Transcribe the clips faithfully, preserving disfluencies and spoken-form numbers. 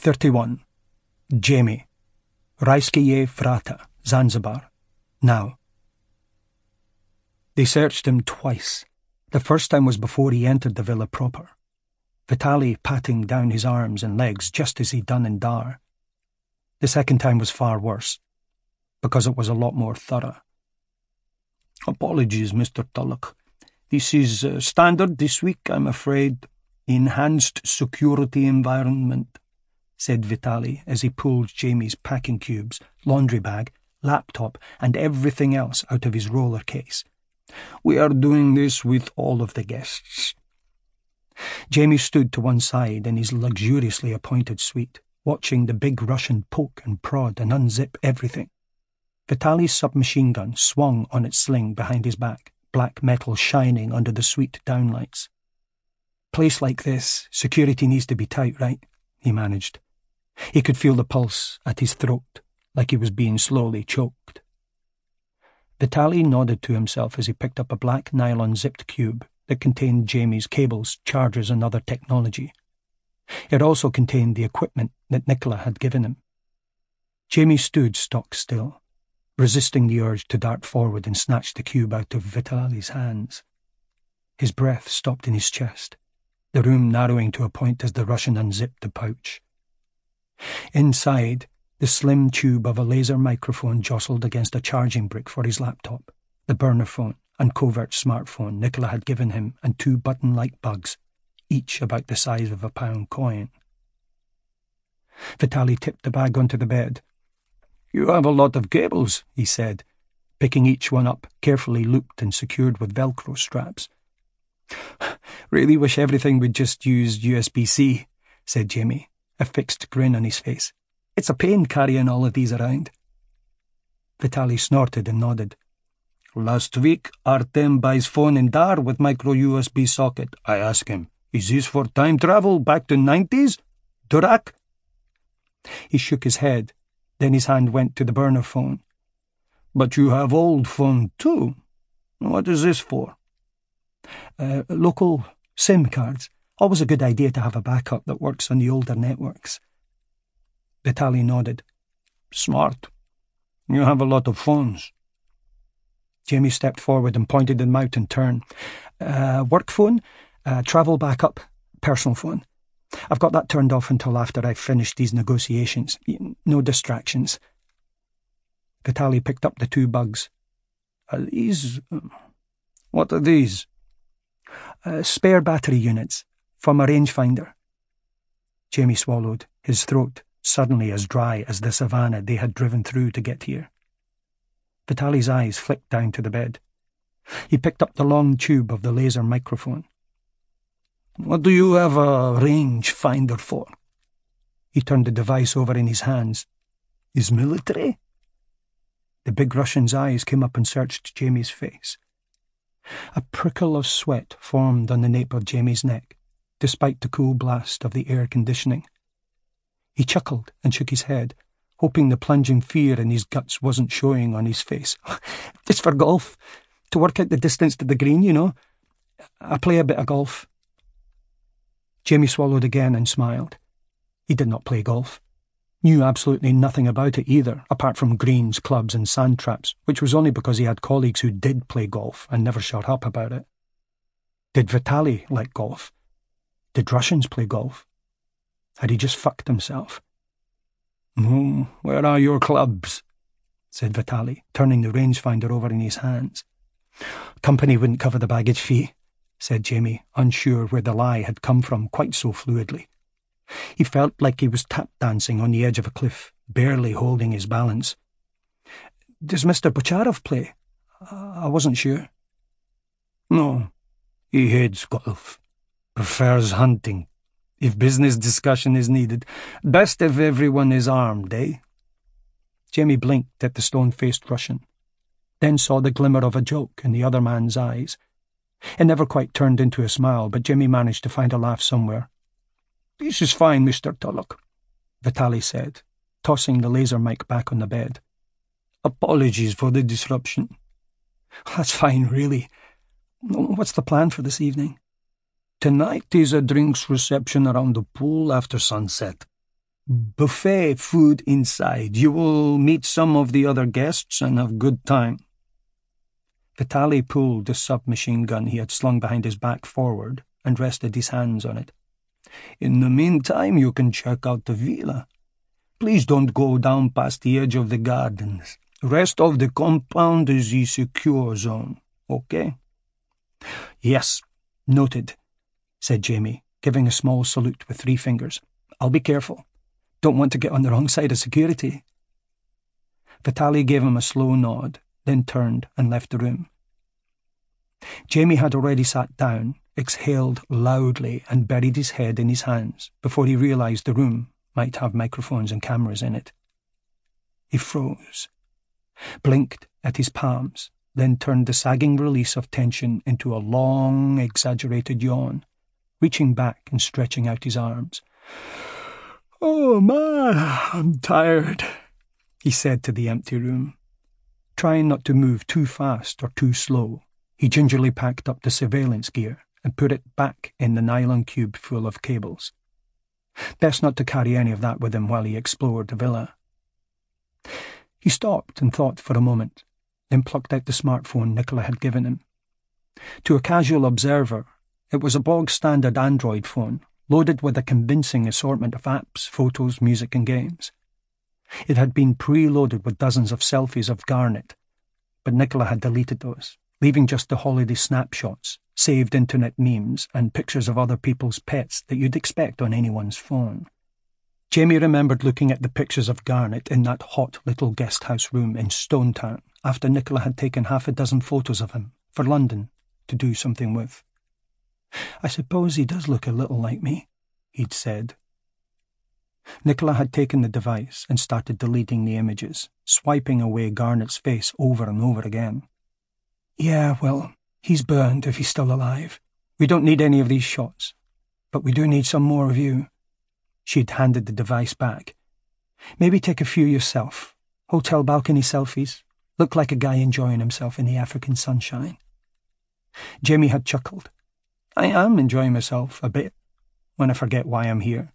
thirty-one. Jamie. Raiskiye Frata, Zanzibar. Now. They searched him twice. The first time was before he entered the villa proper. Vitali patting down his arms and legs just as he'd done in Dar. The second time was far worse, because it was a lot more thorough. "Apologies, Mister Tulloch. This is uh, standard this week, I'm afraid. Enhanced security environment," said Vitali as he pulled Jamie's packing cubes, laundry bag, laptop and everything else out of his roller case. "We are doing this with all of the guests." Jamie stood to one side in his luxuriously appointed suite, watching the big Russian poke and prod and unzip everything. Vitali's submachine gun swung on its sling behind his back, black metal shining under the suite downlights. "Place like this, security needs to be tight, right?" he managed. He could feel the pulse at his throat, like he was being slowly choked. Vitali nodded to himself as he picked up a black nylon zipped cube that contained Jamie's cables, chargers and other technology. It also contained the equipment that Nicola had given him. Jamie stood stock still, resisting the urge to dart forward and snatch the cube out of Vitali's hands. His breath stopped in his chest, the room narrowing to a point as the Russian unzipped the pouch. Inside, the slim tube of a laser microphone jostled against a charging brick for his laptop, the burner phone and covert smartphone Nicola had given him, and two button-like bugs, each about the size of a pound coin. Vitali tipped the bag onto the bed. "You have a lot of cables," he said, picking each one up, carefully looped and secured with Velcro straps. "Really wish everything would just use U S B C, said Jamie, a fixed grin on his face. "It's a pain carrying all of these around." Vitali snorted and nodded. "Last week, Artem buys phone in Dar with micro U S B socket. I ask him, is this for time travel back to nineties? Durak?" He shook his head. Then his hand went to the burner phone. "But you have old phone too. What is this for?" Uh, local SIM cards. Always a good idea to have a backup that works on the older networks." Vitali nodded. "Smart. You have a lot of phones." Jamie stepped forward and pointed them out in turn. Uh, work phone, uh, travel backup, personal phone. I've got that turned off until after I've finished these negotiations. No distractions. Vitali picked up the two bugs. "Are these... what are these?" Uh, spare battery units, from a rangefinder." Jamie swallowed, his throat suddenly as dry as the savannah they had driven through to get here. Vitali's eyes flicked down to the bed. He picked up the long tube of the laser microphone. "What do you have a rangefinder for?" He turned the device over in his hands. "Is military?" The big Russian's eyes came up and searched Jamie's face. A prickle of sweat formed on the nape of Jamie's neck, despite the cool blast of the air conditioning. He chuckled and shook his head, hoping the plunging fear in his guts wasn't showing on his face. "It's for golf. To work out the distance to the green, you know. I play a bit of golf." Jamie swallowed again and smiled. He did not play golf. Knew absolutely nothing about it either, apart from greens, clubs and sand traps, which was only because he had colleagues who did play golf and never shut up about it. Did Vitali like golf? Did Russians play golf? Had he just fucked himself? "No, where are your clubs?" said Vitali, turning the rangefinder over in his hands. "Company wouldn't cover the baggage fee," said Jamie, unsure where the lie had come from quite so fluidly. He felt like he was tap dancing on the edge of a cliff, barely holding his balance. "Does Mister Bocharov play? I wasn't sure." "No, he hates golf. Prefers hunting. If business discussion is needed, best if everyone is armed, eh?" Jamie blinked at the stone-faced Russian, then saw the glimmer of a joke in the other man's eyes. It never quite turned into a smile, but Jamie managed to find a laugh somewhere. "This is fine, Mister Tulloch," Vitali said, tossing the laser mic back on the bed. "Apologies for the disruption." "That's fine, really. What's the plan for this evening?" "Tonight is a drinks reception around the pool after sunset. buffet food inside. You will meet some of the other guests and have good time. Vitali pulled the submachine gun he had slung behind his back forward and rested his hands on it. In the meantime, you can check out the villa. Please don't go down past the edge of the gardens. Rest of the compound is the secure zone, okay? Yes, noted, said Jamie, giving a small salute with three fingers. I'll be careful. Don't want to get on the wrong side of security. Vitali gave him a slow nod, then turned and left the room. Jamie had already sat down, exhaled loudly and buried his head in his hands before he realised the room might have microphones and cameras in it. He froze, blinked at his palms, then turned the sagging release of tension into a long, exaggerated yawn, reaching back and stretching out his arms. "Oh, man, I'm tired," he said to the empty room. Trying not to move too fast or too slow, he gingerly packed up the surveillance gear and put it back in the nylon cube full of cables. Best not to carry any of that with him while he explored the villa. He stopped and thought for a moment, then plucked out the smartphone Nicola had given him. To a casual observer, it was a bog-standard Android phone, loaded with a convincing assortment of apps, photos, music and games. It had been pre-loaded with dozens of selfies of Garnet, but Nicola had deleted those, leaving just the holiday snapshots, saved internet memes and pictures of other people's pets that you'd expect on anyone's phone. Jamie remembered looking at the pictures of Garnet in that hot little guesthouse room in Stonetown after Nicola had taken half a dozen photos of him for London to do something with. "I suppose he does look a little like me," he'd said. Nicola had taken the device and started deleting the images, swiping away Garnet's face over and over again. "Yeah, well, he's burned if he's still alive. We don't need any of these shots, but we do need some more of you." She'd handed the device back. "Maybe take a few yourself. Hotel balcony selfies. Look like a guy enjoying himself in the African sunshine." Jamie had chuckled. "I am enjoying myself a bit, when I forget why I'm here."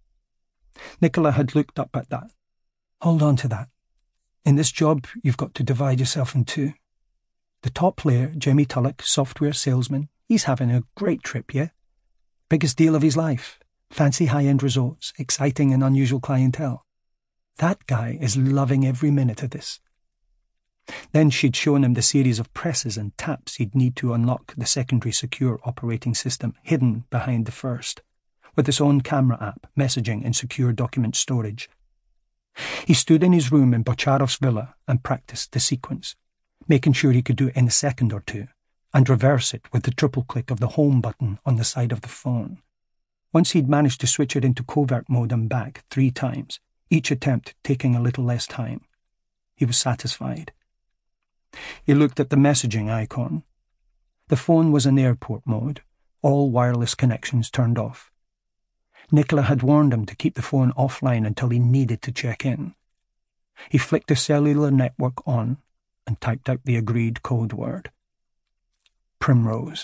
Nicola had looked up at that. "Hold on to that. In this job, you've got to divide yourself in two. The top player, Jamie Tulloch, software salesman, he's having a great trip, yeah? Biggest deal of his life. Fancy high-end resorts, exciting and unusual clientele. That guy is loving every minute of this." Then she'd shown him the series of presses and taps he'd need to unlock the secondary secure operating system hidden behind the first, with its own camera app, messaging and secure document storage. He stood in his room in Bocharov's villa and practiced the sequence, making sure he could do it in a second or two, and reverse it with the triple click of the home button on the side of the phone. Once he'd managed to switch it into covert mode and back three times, each attempt taking a little less time, he was satisfied. He looked at the messaging icon. The phone was in airport mode, all wireless connections turned off. Nicola had warned him to keep the phone offline until he needed to check in. He flicked the cellular network on and typed out the agreed code word. Primrose.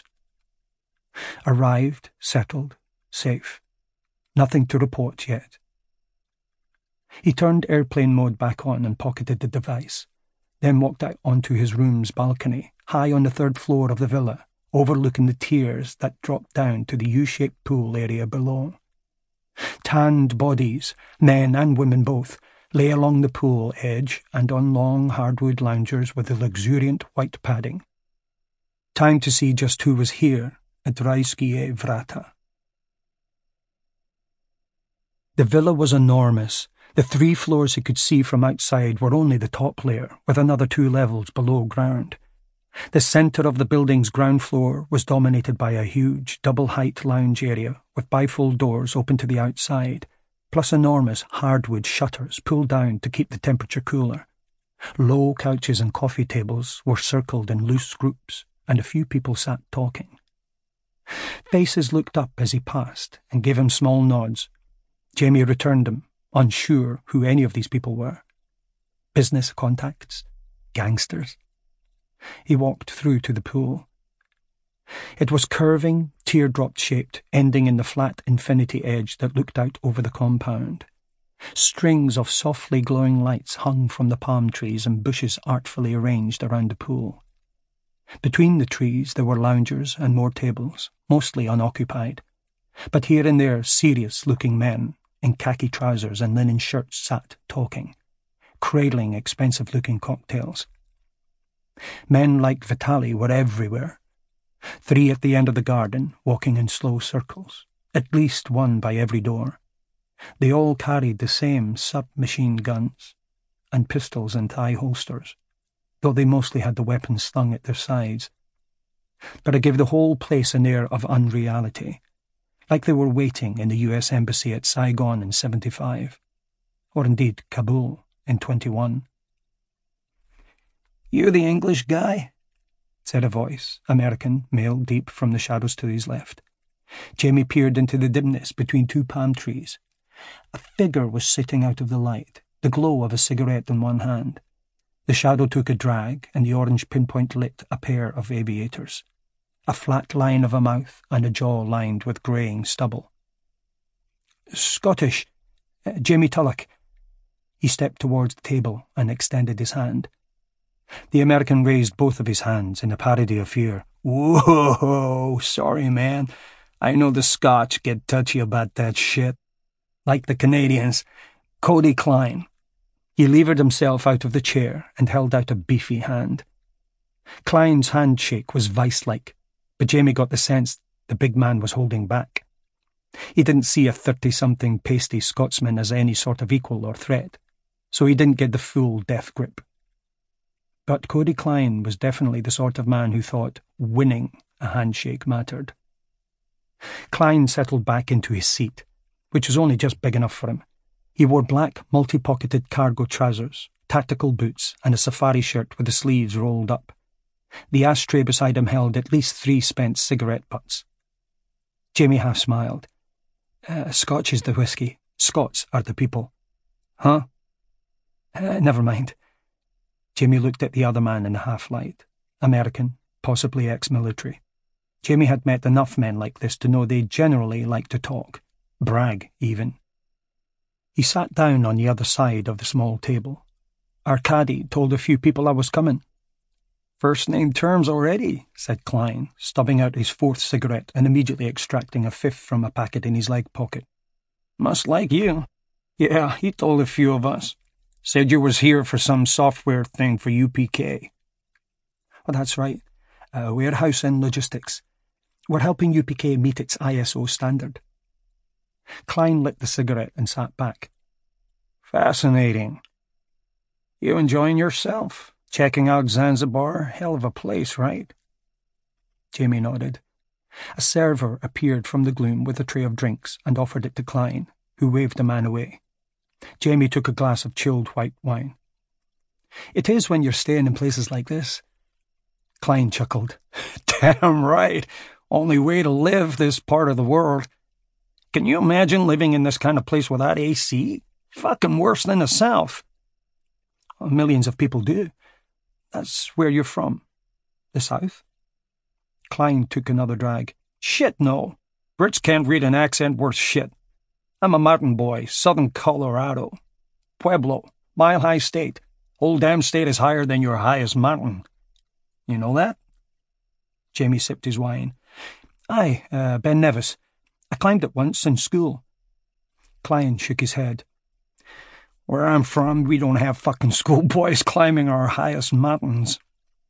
Arrived, settled, safe. Nothing to report yet. He turned airplane mode back on and pocketed the device, then walked out onto his room's balcony, high on the third floor of the villa, overlooking the tiers that dropped down to the U-shaped pool area below. Tanned bodies, men and women both, lay along the pool edge and on long hardwood loungers with the luxuriant white padding. Time to see just who was here at Rajskie Vrata. The villa was enormous. The three floors he could see from outside were only the top layer, with another two levels below ground. The centre of the building's ground floor was dominated by a huge, double-height lounge area with bifold doors open to the outside, plus enormous hardwood shutters pulled down to keep the temperature cooler. Low couches and coffee tables were circled in loose groups, and a few people sat talking. Faces looked up as he passed and gave him small nods. Jamie returned them, unsure who any of these people were. Business contacts? Gangsters? He walked through to the pool. It was curving, teardrop-shaped, ending in the flat infinity edge that looked out over the compound. Strings of softly glowing lights hung from the palm trees and bushes artfully arranged around the pool. Between the trees there were loungers and more tables, mostly unoccupied, but here and there serious-looking men in khaki trousers and linen shirts sat talking, cradling expensive-looking cocktails. Men like Vitali were everywhere, three at the end of the garden, walking in slow circles, at least one by every door. They all carried the same submachine guns and pistols in thigh holsters, though they mostly had the weapons slung at their sides. But it gave the whole place an air of unreality, like they were waiting in the U S Embassy at Saigon in seventy-five, or indeed Kabul in twenty-one. "You the English guy?" said a voice, American, male, deep from the shadows to his left. Jamie peered into the dimness between two palm trees. A figure was sitting out of the light, the glow of a cigarette in one hand. The shadow took a drag, and the orange pinpoint lit a pair of aviators, a flat line of a mouth and a jaw lined with greying stubble. "Scottish. Uh, Jamie Tulloch." He stepped towards the table and extended his hand. The American raised both of his hands in a parody of fear. "Whoa, sorry, man. I know the Scotch get touchy about that shit. Like the Canadians. Cody Klein." He levered himself out of the chair and held out a beefy hand. Klein's handshake was vice-like, but Jamie got the sense the big man was holding back. He didn't see a thirty-something pasty Scotsman as any sort of equal or threat, so he didn't get the full death grip. But Cody Klein was definitely the sort of man who thought winning a handshake mattered. Klein settled back into his seat, which was only just big enough for him. He wore black, multi-pocketed cargo trousers, tactical boots, and a safari shirt with the sleeves rolled up. The ashtray beside him held at least three spent cigarette butts. Jamie half smiled. Uh, Scotch is the whiskey. Scots are the people. Huh? Uh, never mind. Jamie looked at the other man in the half-light. American, possibly ex-military. Jamie had met enough men like this to know they generally like to talk. Brag, even. He sat down on the other side of the small table. "Arkady told a few people I was coming." "First-name terms already," said Klein, stubbing out his fourth cigarette and immediately extracting a fifth from a packet in his leg pocket. "Must like you." "Yeah, he told a few of us. Said you was here for some software thing for U P K." "Well, that's right. Uh, warehouse and logistics. We're helping U P K meet its I S O standard." Klein lit the cigarette and sat back. "Fascinating. You enjoying yourself? Checking out Zanzibar? Hell of a place, right?" Jamie nodded. A server appeared from the gloom with a tray of drinks and offered it to Klein, who waved the man away. Jamie took a glass of chilled white wine. "It is when you're staying in places like this." Klein chuckled. "Damn right. Only way to live this part of the world. Can you imagine living in this kind of place without A C? Fucking worse than the South." Well, millions of people do. That's where you're from. The South? Klein took another drag. "Shit, no. Brits can't read an accent worth shit. I'm a mountain boy, southern Colorado. Pueblo, mile-high state. Whole damn state is higher than your highest mountain. You know that?" Jamie sipped his wine. "Aye, uh, Ben Nevis. I climbed it once in school." Klein shook his head. "Where I'm from, we don't have fucking schoolboys climbing our highest mountains."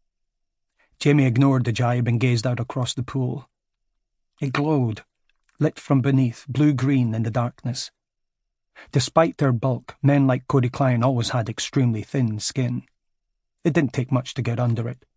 Jamie ignored the jibe and gazed out across the pool. It glowed, lit from beneath, blue-green in the darkness. Despite their bulk, men like Cody Klein always had extremely thin skin. It didn't take much to get under it.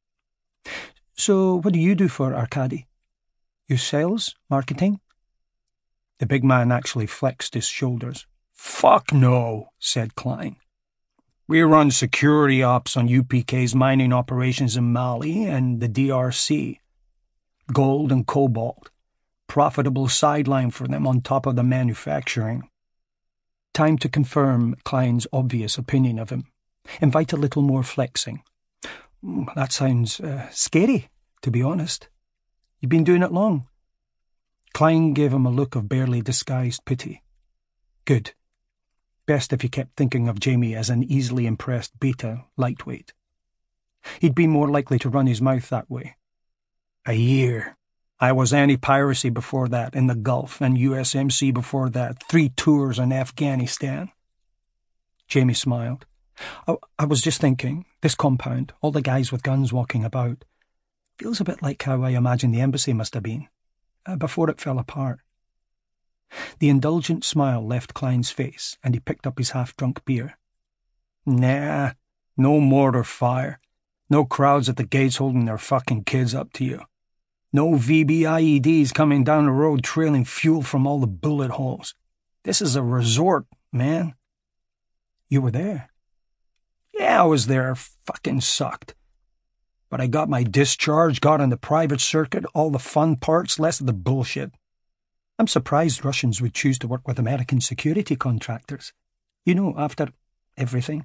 "So what do you do for Arkady? You sales? Marketing?" The big man actually flexed his shoulders. "Fuck no," said Klein. "We run security ops on U P K's mining operations in Mali and the D R C. Gold and cobalt. Profitable sideline for them on top of the manufacturing." Time to confirm Klein's obvious opinion of him. Invite a little more flexing. "That sounds uh, scary, to be honest. You've been doing it long?" Klein gave him a look of barely disguised pity. "Good. best if he kept thinking of Jamie as an easily impressed beta lightweight. He'd been more likely to run his mouth that way. A year. I was anti-piracy before that in the Gulf, and U S M C before that, three tours in Afghanistan. Jamie smiled. I, I was just thinking, this compound, all the guys with guns walking about, feels a bit like how I imagine the embassy must have been, uh, before it fell apart. The indulgent smile left Klein's face, and he picked up his half-drunk beer. Nah, no mortar fire. No crowds at the gates holding their fucking kids up to you. No V B I E Ds coming down the road trailing fuel from all the bullet holes. This is a resort, man. You were there? Yeah, I was there. Fucking sucked. But I got my discharge, got on the private circuit, all the fun parts, less of the bullshit. I'm surprised Russians would choose to work with American security contractors. You know, after everything.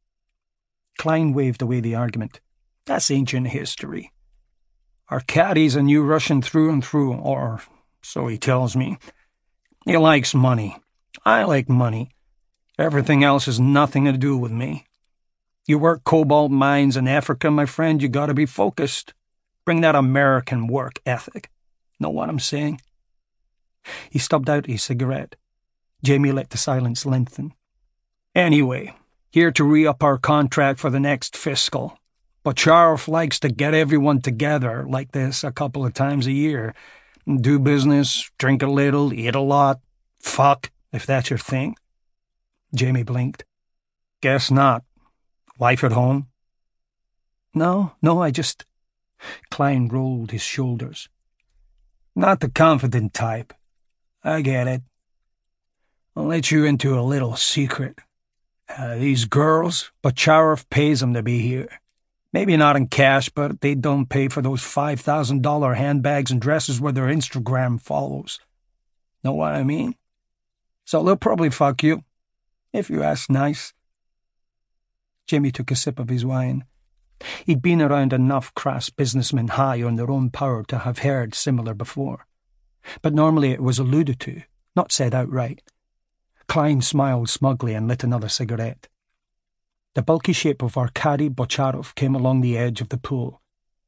Klein waved away the argument. That's ancient history. Arkadiy's a new Russian through and through, or so he tells me. He likes money. I like money. Everything else has nothing to do with me. You work cobalt mines in Africa, my friend, you gotta be focused. Bring that American work ethic. Know what I'm saying? He stubbed out his cigarette. Jamie let the silence lengthen. Anyway, here to re-up our contract for the next fiscal. Bocharov likes to get everyone together like this a couple of times a year. Do business, drink a little, eat a lot. Fuck, if that's your thing. Jamie blinked. Guess not. Wife at home? No, no, I just... Klein rolled his shoulders. Not the confident type. I get it. I'll let you into a little secret. Uh, these girls, Bocharov pays them to be here. Maybe not in cash, but they don't pay for those five thousand dollars handbags and dresses with their Instagram follows. Know what I mean? So they'll probably fuck you, if you ask nice. Jimmy took a sip of his wine. He'd been around enough crass businessmen high on their own power to have heard similar before. But normally it was alluded to, not said outright. Klein smiled smugly and lit another cigarette. The bulky shape of Arkady Bocharov came along the edge of the pool.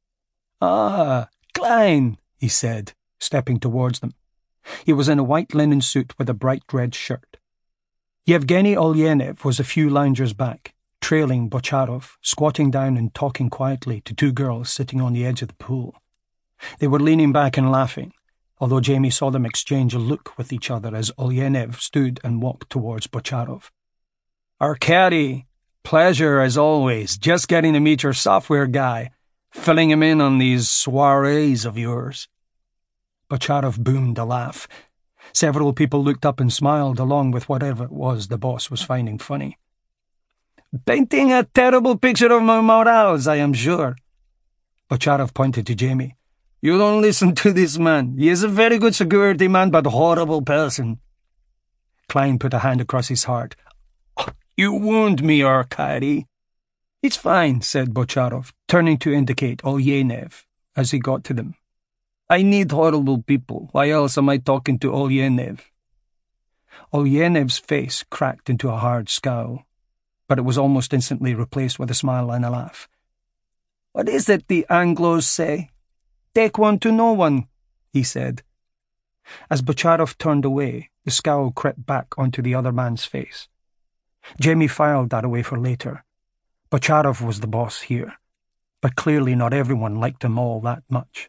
Ah, Klein, he said, stepping towards them. He was in a white linen suit with a bright red shirt. Yevgeny Olyenev was a few loungers back, trailing Bocharov, squatting down and talking quietly to two girls sitting on the edge of the pool. They were leaning back and laughing, although Jamie saw them exchange a look with each other as Olyenev stood and walked towards Bocharov. Arkady, pleasure as always, just getting to meet your software guy, filling him in on these soirees of yours. Bocharov boomed a laugh. Several people looked up and smiled along with whatever it was the boss was finding funny. Painting a terrible picture of my morals, I am sure. Bocharov pointed to Jamie. You don't listen to this man. He is a very good security man, but a horrible person. Klein put a hand across his heart. You wound me, Arkady. It's fine, said Bocharov, turning to indicate Olyenev as he got to them. I need horrible people. Why else am I talking to Olyenev? Olyenev's face cracked into a hard scowl, but it was almost instantly replaced with a smile and a laugh. What is it the Anglos say? Take one to no one, he said. As Bocharov turned away, the scowl crept back onto the other man's face. Jamie filed that away for later. Bocharov was the boss here, but clearly not everyone liked him all that much.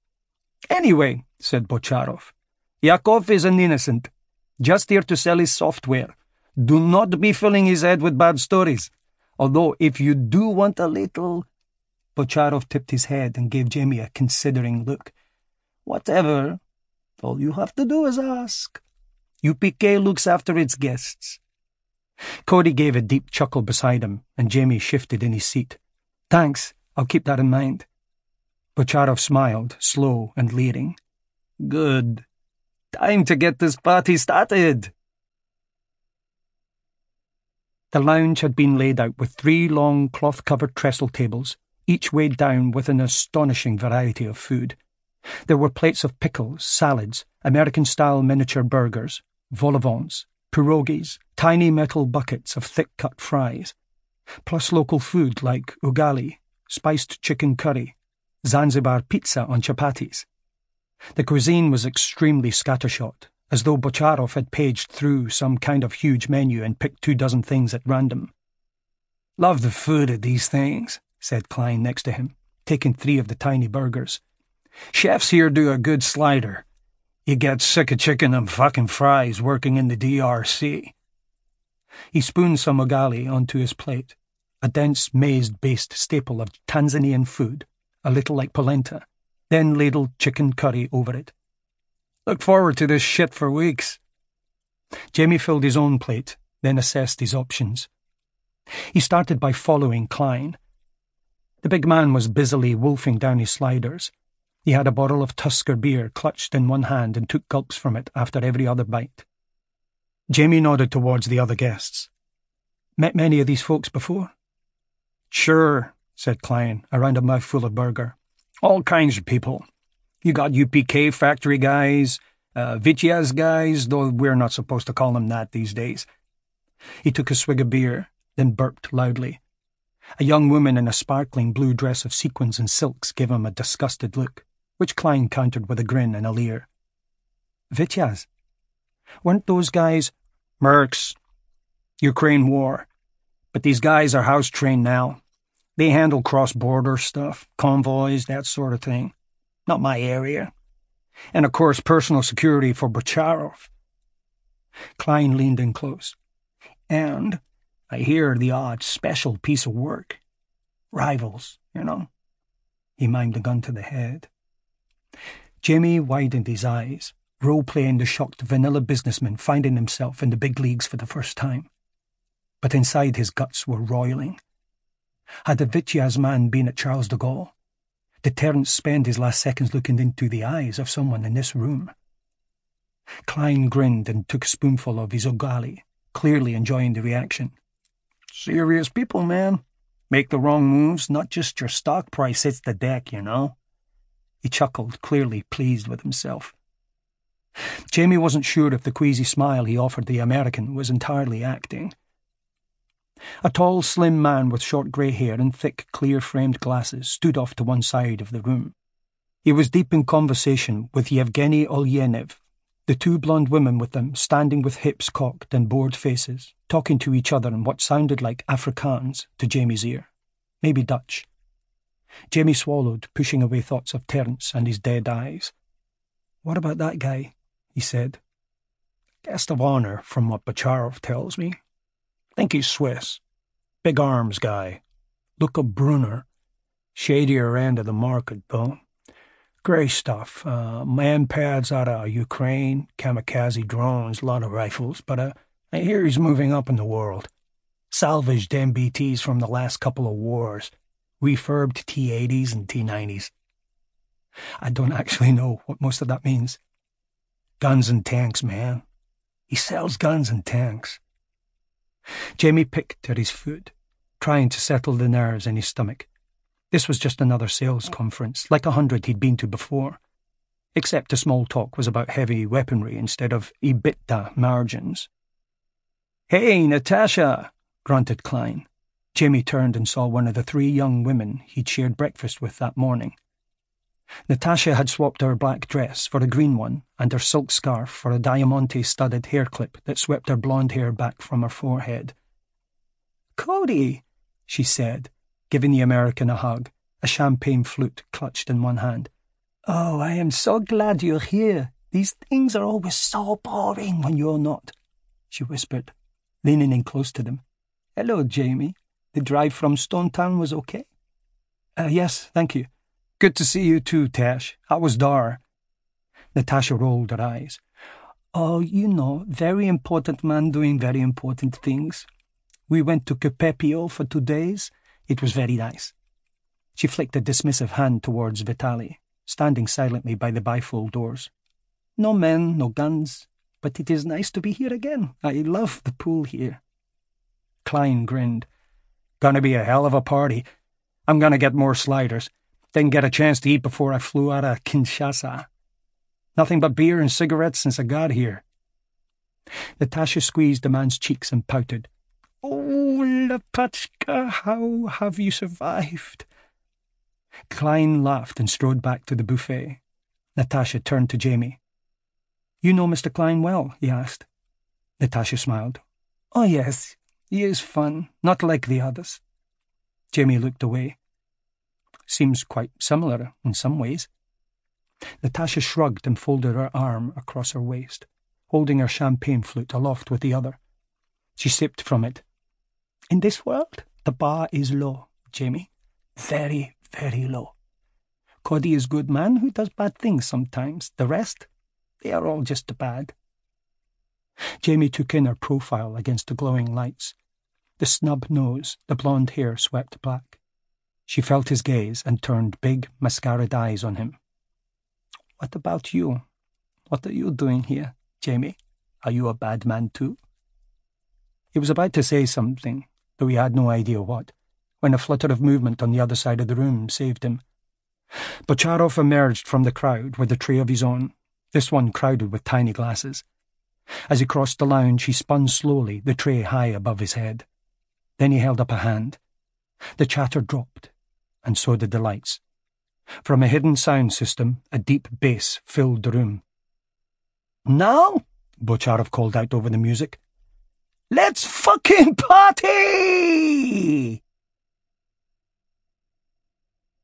Anyway, said Bocharov, Yakov is an innocent, just here to sell his software. Do not be filling his head with bad stories. Although, if you do want a little... Bocharov tipped his head and gave Jamie a considering look. Whatever. All you have to do is ask. U P K looks after its guests. Cody gave a deep chuckle beside him, and Jamie shifted in his seat. Thanks, I'll keep that in mind. Bocharov smiled, slow and leering. Good. Time to get this party started. The lounge had been laid out with three long cloth-covered trestle tables, each weighed down with an astonishing variety of food. There were plates of pickles, salads, American-style miniature burgers, vol-au-vents, pierogies, tiny metal buckets of thick-cut fries, plus local food like ugali, spiced chicken curry, Zanzibar pizza on chapatis. The cuisine was extremely scattershot, as though Bocharov had paged through some kind of huge menu and picked two dozen things at random. "Love the food at these things," said Klein next to him, taking three of the tiny burgers. "Chefs here do a good slider. You get sick of chicken and fucking fries working in the D R C. He spooned some ugali onto his plate, a dense maize-based staple of Tanzanian food, a little like polenta, then ladled chicken curry over it. "Look forward to this shit for weeks." Jamie filled his own plate, then assessed his options. He started by following Klein. The big man was busily wolfing down his sliders. He had a bottle of Tusker beer clutched in one hand and took gulps from it after every other bite. Jamie nodded towards the other guests. "Met many of these folks before?" "Sure," said Klein, around a mouthful of burger. "All kinds of people. You got U P K factory guys, uh, Vityaz guys, though we're not supposed to call them that these days." He took a swig of beer, then burped loudly. A young woman in a sparkling blue dress of sequins and silks gave him a disgusted look, which Klein countered with a grin and a leer. "Vityaz? Weren't those guys—" "Mercs. Ukraine war. But these guys are house-trained now. They handle cross-border stuff, convoys, that sort of thing. Not my area. And, of course, personal security for Bocharov." Klein leaned in close. "And I hear the odd special piece of work. Rivals, you know." He mimed a gun to the head. Jamie widened his eyes, role-playing the shocked vanilla businessman finding himself in the big leagues for the first time. But inside his guts were roiling. Had the Vityaz man been at Charles de Gaulle? Did Terence spend his last seconds looking into the eyes of someone in this room? Klein grinned and took a spoonful of his ugali, clearly enjoying the reaction. "Serious people, man. Make the wrong moves, not just your stock price hits the deck, you know." He chuckled, clearly pleased with himself. Jamie wasn't sure if the queasy smile he offered the American was entirely acting. A tall, slim man with short grey hair and thick, clear-framed glasses stood off to one side of the room. He was deep in conversation with Yevgeny Olyenev, the two blonde women with them standing with hips cocked and bored faces, talking to each other in what sounded like Afrikaans to Jamie's ear, maybe Dutch. Jamie swallowed, pushing away thoughts of Terence and his dead eyes. "What about that guy?" he said. "Guest of honour, from what Bocharov tells me. Think he's Swiss. Big arms guy. Look up Brunner. Shadier end of the market, though. Grey stuff. Uh, man pads out of Ukraine, kamikaze drones, lot of rifles, but uh, I hear he's moving up in the world. Salvaged M B Ts from the last couple of wars. Refurbed T eighties and T nineties. I don't actually know what most of that means. Guns and tanks, man. He sells guns and tanks." Jamie picked at his foot, trying to settle the nerves in his stomach. This was just another sales conference, like a hundred he'd been to before, except the small talk was about heavy weaponry instead of EBITDA margins. "Hey, Natasha," grunted Klein. Jamie turned and saw one of the three young women he'd shared breakfast with that morning. Natasha had swapped her black dress for a green one and her silk scarf for a diamante-studded hair clip that swept her blonde hair back from her forehead. "Cody," she said, giving the American a hug, a champagne flute clutched in one hand. "Oh, I am so glad you're here. These things are always so boring when you're not," she whispered, leaning in close to them. "Hello, Jamie. The drive from Stone Town was okay?" Uh, yes, thank you. Good to see you too, Tash. How was Dar?" Natasha rolled her eyes. "Oh, you know, very important man doing very important things. We went to Capepio for two days. It was very nice." She flicked a dismissive hand towards Vitali, standing silently by the bifold doors. "No men, no guns, but it is nice to be here again. I love the pool here." Klein grinned. "Gonna be a hell of a party. I'm gonna get more sliders. Didn't get a chance to eat before I flew out of Kinshasa. Nothing but beer and cigarettes since I got here." Natasha squeezed the man's cheeks and pouted. "Oh, Lepachka, how have you survived?" Klein laughed and strode back to the buffet. Natasha turned to Jamie. "You know Mister Klein well?" he asked. Natasha smiled. "Oh, yes, he is fun, not like the others." Jamie looked away. "Seems quite similar in some ways." Natasha shrugged and folded her arm across her waist, holding her champagne flute aloft with the other. She sipped from it. "In this world, the bar is low, Jamie. Very, very low. Cody is good man who does bad things sometimes. The rest, they are all just bad." Jamie took in her profile against the glowing lights. The snub nose, the blonde hair swept back. She felt his gaze and turned big, mascaraed eyes on him. "What about you? What are you doing here, Jamie? Are you a bad man too?" He was about to say something, though he had no idea what, when a flutter of movement on the other side of the room saved him. Bocharov emerged from the crowd with a tray of his own, this one crowded with tiny glasses. As he crossed the lounge, he spun slowly, the tray high above his head. Then he held up a hand. The chatter dropped, and so did the lights. From a hidden sound system, a deep bass filled the room. "Now," Bocharov called out over the music, "let's fucking party!"